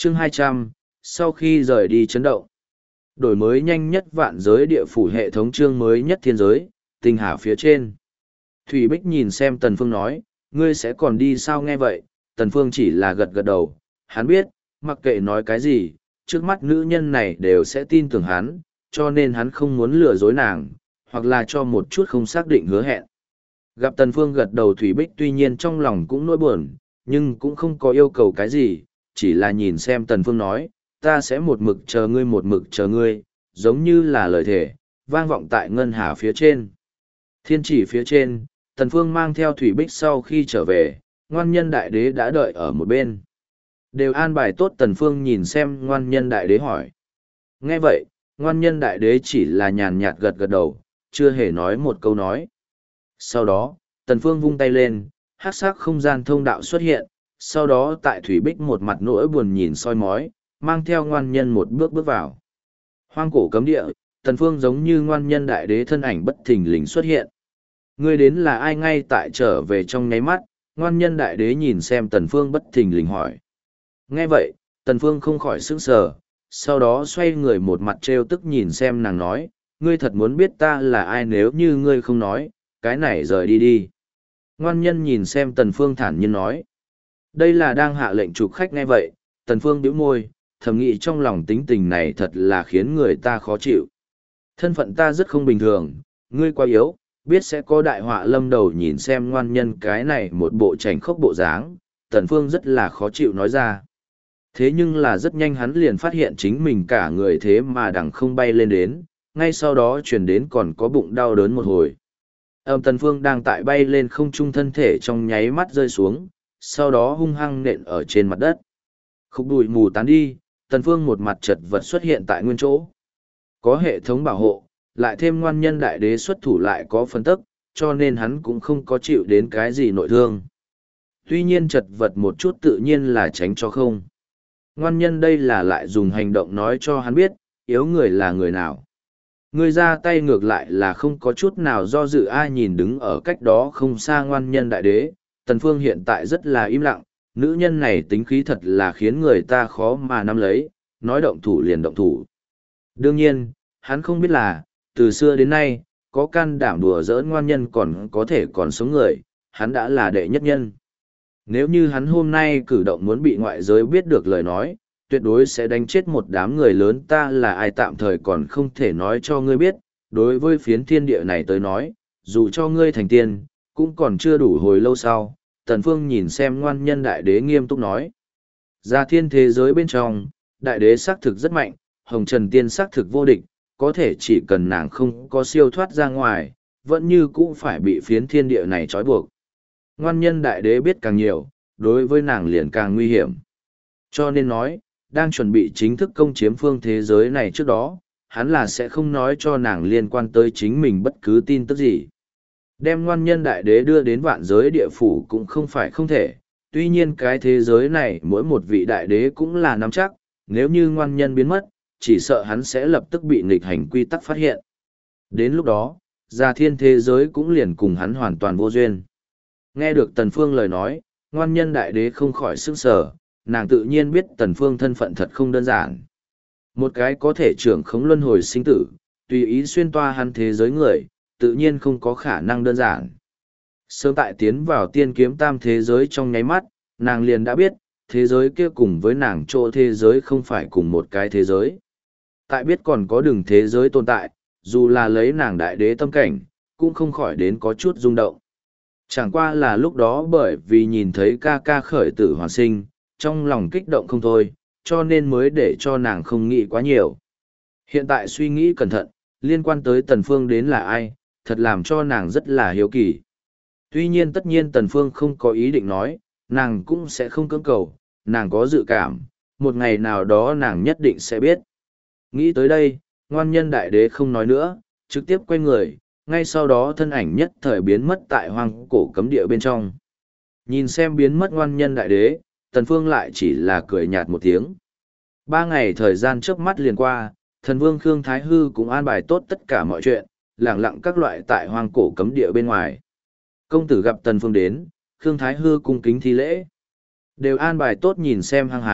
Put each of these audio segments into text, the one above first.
Chương 200, sau khi rời đi chấn động. Đổi mới nhanh nhất vạn giới địa phủ hệ thống chương mới nhất thiên giới, tinh hà phía trên. Thủy Bích nhìn xem Tần Phương nói, ngươi sẽ còn đi sao nghe vậy, Tần Phương chỉ là gật gật đầu, hắn biết, mặc kệ nói cái gì, trước mắt nữ nhân này đều sẽ tin tưởng hắn, cho nên hắn không muốn lừa dối nàng, hoặc là cho một chút không xác định hứa hẹn. Gặp Tần Phương gật đầu Thủy Bích tuy nhiên trong lòng cũng nỗi buồn, nhưng cũng không có yêu cầu cái gì, chỉ là nhìn xem Tần Phương nói, ta sẽ một mực chờ ngươi, giống như là lời thề, vang vọng tại ngân hà phía trên. Thiên chỉ phía trên, Tần Phương mang theo Thủy Bích sau khi trở về, ngoan nhân đại đế đã đợi ở một bên. Đều an bài tốt Tần Phương nhìn xem ngoan nhân đại đế hỏi. Nghe vậy, ngoan nhân đại đế chỉ là nhàn nhạt gật gật đầu, chưa hề nói một câu nói. Sau đó, Tần Phương vung tay lên, hắc sắc không gian thông đạo xuất hiện, sau đó tại Thủy Bích một mặt nỗi buồn nhìn soi mói, mang theo ngoan nhân một bước bước vào. Hoang cổ cấm địa, Tần Phương giống như ngoan nhân đại đế thân ảnh bất thình lình xuất hiện. Ngươi đến là ai ngay tại trở về trong nháy mắt, ngoan nhân đại đế nhìn xem Tần Phương bất thình lình hỏi. Nghe vậy, Tần Phương không khỏi sững sờ, sau đó xoay người một mặt trêu tức nhìn xem nàng nói, ngươi thật muốn biết ta là ai nếu như ngươi không nói, cái này rời đi đi. Ngoan nhân nhìn xem Tần Phương thản nhiên nói. Đây là đang hạ lệnh chụp khách nghe vậy, Tần Phương bĩu môi, thầm nghĩ trong lòng tính tình này thật là khiến người ta khó chịu. Thân phận ta rất không bình thường, ngươi quá yếu, biết sẽ có đại họa lâm đầu nhìn xem ngoan nhân cái này một bộ chảnh khốc bộ dáng, Tần Phương rất là khó chịu nói ra. Thế nhưng là rất nhanh hắn liền phát hiện chính mình cả người thế mà đằng không bay lên đến, ngay sau đó truyền đến còn có bụng đau đớn một hồi. Tần Phương đang tại bay lên không trung thân thể trong nháy mắt rơi xuống, sau đó hung hăng nện ở trên mặt đất. Khúc bụi mù tán đi, Tần Phương một mặt chật vật xuất hiện tại nguyên chỗ. Có hệ thống bảo hộ, lại thêm ngoan nhân đại đế xuất thủ lại có phân tức, cho nên hắn cũng không có chịu đến cái gì nội thương. Tuy nhiên chật vật một chút tự nhiên là tránh cho không. Ngoan nhân đây là lại dùng hành động nói cho hắn biết, yếu người là người nào. Người ra tay ngược lại là không có chút nào do dự ai nhìn đứng ở cách đó không xa ngoan nhân đại đế, Tần Phương hiện tại rất là im lặng, nữ nhân này tính khí thật là khiến người ta khó mà nắm lấy, nói động thủ liền động thủ. Đương nhiên, hắn không biết là, từ xưa đến nay, có can đảm đùa giỡn ngoan nhân còn có thể còn sống người, hắn đã là đệ nhất nhân. Nếu như hắn hôm nay cử động muốn bị ngoại giới biết được lời nói, tuyệt đối sẽ đánh chết một đám người lớn ta là ai tạm thời còn không thể nói cho ngươi biết, đối với phiến thiên địa này tới nói, dù cho ngươi thành tiên, cũng còn chưa đủ hồi lâu sau. Tần Phương nhìn xem ngoan nhân đại đế nghiêm túc nói. Ra thiên thế giới bên trong, đại đế xác thực rất mạnh, hồng trần tiên xác thực vô địch, có thể chỉ cần nàng không có siêu thoát ra ngoài, vẫn như cũ phải bị phiến thiên địa này trói buộc. Ngoan nhân đại đế biết càng nhiều, đối với nàng liền càng nguy hiểm. Cho nên nói, đang chuẩn bị chính thức công chiếm phương thế giới này trước đó, hắn là sẽ không nói cho nàng liên quan tới chính mình bất cứ tin tức gì. Đem ngoan nhân đại đế đưa đến vạn giới địa phủ cũng không phải không thể, tuy nhiên cái thế giới này mỗi một vị đại đế cũng là nắm chắc, nếu như ngoan nhân biến mất, chỉ sợ hắn sẽ lập tức bị nghịch hành quy tắc phát hiện. Đến lúc đó, gia thiên thế giới cũng liền cùng hắn hoàn toàn vô duyên. Nghe được Tần Phương lời nói, ngoan nhân đại đế không khỏi sửng sở, nàng tự nhiên biết Tần Phương thân phận thật không đơn giản. Một cái có thể trưởng khống luân hồi sinh tử, tùy ý xuyên toa hắn thế giới người, tự nhiên không có khả năng đơn giản. Sớm tại tiến vào tiên kiếm tam thế giới trong nháy mắt, nàng liền đã biết, thế giới kia cùng với nàng chỗ thế giới không phải cùng một cái thế giới. Tại biết còn có đường thế giới tồn tại, dù là lấy nàng đại đế tâm cảnh, cũng không khỏi đến có chút rung động. Chẳng qua là lúc đó bởi vì nhìn thấy ca ca khởi tử hoàn sinh, trong lòng kích động không thôi, cho nên mới để cho nàng không nghĩ quá nhiều. Hiện tại suy nghĩ cẩn thận, liên quan tới Tần Phương đến là ai, thật làm cho nàng rất là hiếu kỳ. Tuy nhiên tất nhiên Tần Phương không có ý định nói, nàng cũng sẽ không cưỡng cầu, nàng có dự cảm, một ngày nào đó nàng nhất định sẽ biết. Nghĩ tới đây, ngoan nhân đại đế không nói nữa, trực tiếp quay người, ngay sau đó thân ảnh nhất thời biến mất tại hoang cổ cấm địa bên trong. Nhìn xem biến mất ngoan nhân đại đế, Tần Phương lại chỉ là cười nhạt một tiếng. 3 ngày thời gian chớp mắt liền qua, thần vương Khương Thái Hư cũng an bài tốt tất cả mọi chuyện, lẳng lặng các loại tại hoang cổ cấm địa bên ngoài. Công tử gặp Tần Phương đến, Khương Thái Hư cung kính thi lễ. Đều an bài tốt nhìn xem hăng hái,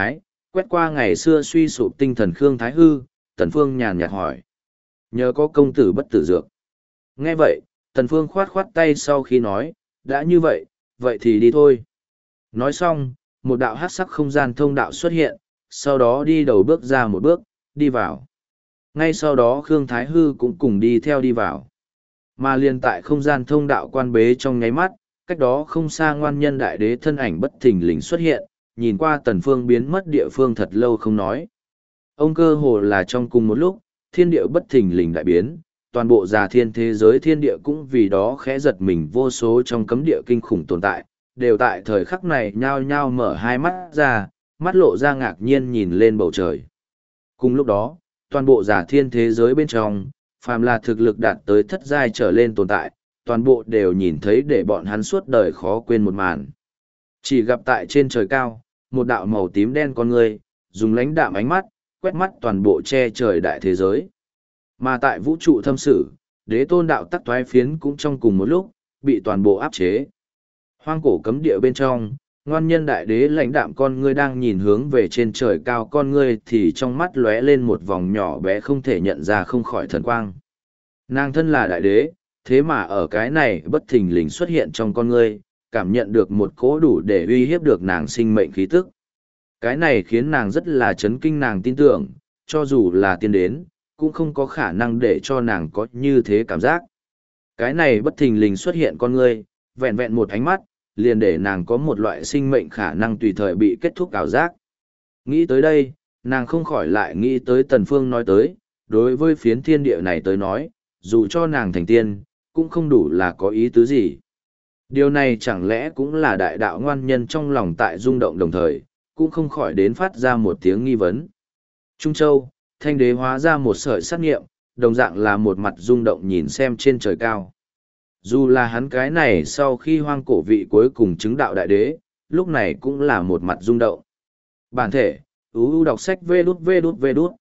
Quét qua ngày xưa suy sụp tinh thần Khương Thái Hư, Tần Phương nhàn nhạt hỏi. Nhờ có công tử bất tử dược. Nghe vậy, Tần Phương khoát khoát tay sau khi nói, đã như vậy, vậy thì đi thôi. Nói xong, một đạo hắc sắc không gian thông đạo xuất hiện, sau đó đi đầu bước ra một bước, đi vào. Ngay sau đó Khương Thái Hư cũng cùng đi theo đi vào. Mà liền tại không gian thông đạo quan bế trong nháy mắt, cách đó không xa ngoan nhân đại đế thân ảnh bất thình lình xuất hiện, nhìn qua Tần Phương biến mất địa phương thật lâu không nói. Ông cơ hồ là trong cùng một lúc, thiên địa bất thình lình đại biến, toàn bộ già thiên thế giới thiên địa cũng vì đó khẽ giật mình, vô số trong cấm địa kinh khủng tồn tại, đều tại thời khắc này nhao nhao mở hai mắt ra, mắt lộ ra ngạc nhiên nhìn lên bầu trời. Cùng lúc đó, toàn bộ giả thiên thế giới bên trong, phàm là thực lực đạt tới thất giai trở lên tồn tại, toàn bộ đều nhìn thấy để bọn hắn suốt đời khó quên một màn. Chỉ gặp tại trên trời cao, một đạo màu tím đen con người, dùng lãnh đạm ánh mắt, quét mắt toàn bộ che trời đại thế giới. Mà tại vũ trụ thâm sử, đế tôn đạo tắc toái phiến cũng trong cùng một lúc, bị toàn bộ áp chế. Hoang cổ cấm địa bên trong, ngoan nhân đại đế lãnh đạm con ngươi đang nhìn hướng về trên trời cao, con ngươi thì trong mắt lóe lên một vòng nhỏ bé không thể nhận ra không khỏi thần quang. Nàng thân là đại đế, thế mà ở cái này bất thình lình xuất hiện trong con ngươi, cảm nhận được một cỗ đủ để uy hiếp được nàng sinh mệnh khí tức. Cái này khiến nàng rất là chấn kinh, nàng tin tưởng, cho dù là tiên đến, cũng không có khả năng để cho nàng có như thế cảm giác. Cái này bất thình lình xuất hiện con ngươi, vẹn vẹn một ánh mắt, liền để nàng có một loại sinh mệnh khả năng tùy thời bị kết thúc ảo giác. Nghĩ tới đây, nàng không khỏi lại nghĩ tới Tần Phương nói tới, đối với phiến thiên địa này tới nói, dù cho nàng thành tiên, cũng không đủ là có ý tứ gì. Điều này chẳng lẽ cũng là đại đạo ngoan nhân trong lòng tại rung động đồng thời, cũng không khỏi đến phát ra một tiếng nghi vấn. Trung Châu, Thanh Đế hóa ra một sợi sát nghiệm, đồng dạng là một mặt rung động nhìn xem trên trời cao. Dù là hắn cái này sau khi hoang cổ vị cuối cùng chứng đạo đại đế, lúc này cũng là một mặt rung động. Bản thể, uu đọc sách vê đút.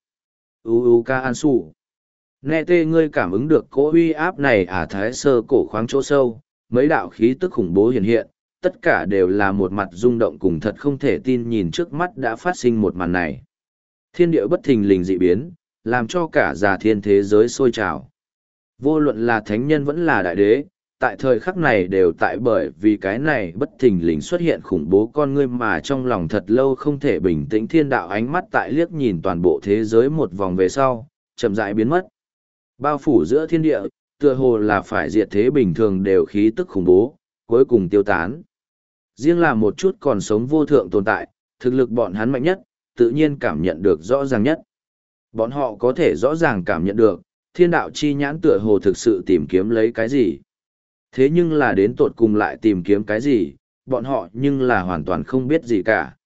Uu ca an su. Nghe tê ngươi cảm ứng được cỗ uy áp này thái sơ cổ khoáng chỗ sâu, mấy đạo khí tức khủng bố hiện hiện, tất cả đều là một mặt rung động cùng thật không thể tin nhìn trước mắt đã phát sinh một màn này. Thiên địa bất thình lình dị biến, làm cho cả già thiên thế giới sôi trào. Vô luận là thánh nhân vẫn là đại đế, tại thời khắc này đều tại bởi vì cái này bất thình lình xuất hiện khủng bố con ngươi mà trong lòng thật lâu không thể bình tĩnh. Thiên đạo ánh mắt tại liếc nhìn toàn bộ thế giới một vòng về sau, chậm rãi biến mất. Bao phủ giữa thiên địa, tựa hồ là phải diệt thế bình thường đều khí tức khủng bố, cuối cùng tiêu tán. Riêng là một chút còn sống vô thượng tồn tại, thực lực bọn hắn mạnh nhất, tự nhiên cảm nhận được rõ ràng nhất. Bọn họ có thể rõ ràng cảm nhận được, thiên đạo chi nhãn tựa hồ thực sự tìm kiếm lấy cái gì. Thế nhưng là đến tột cùng lại tìm kiếm cái gì, bọn họ nhưng là hoàn toàn không biết gì cả.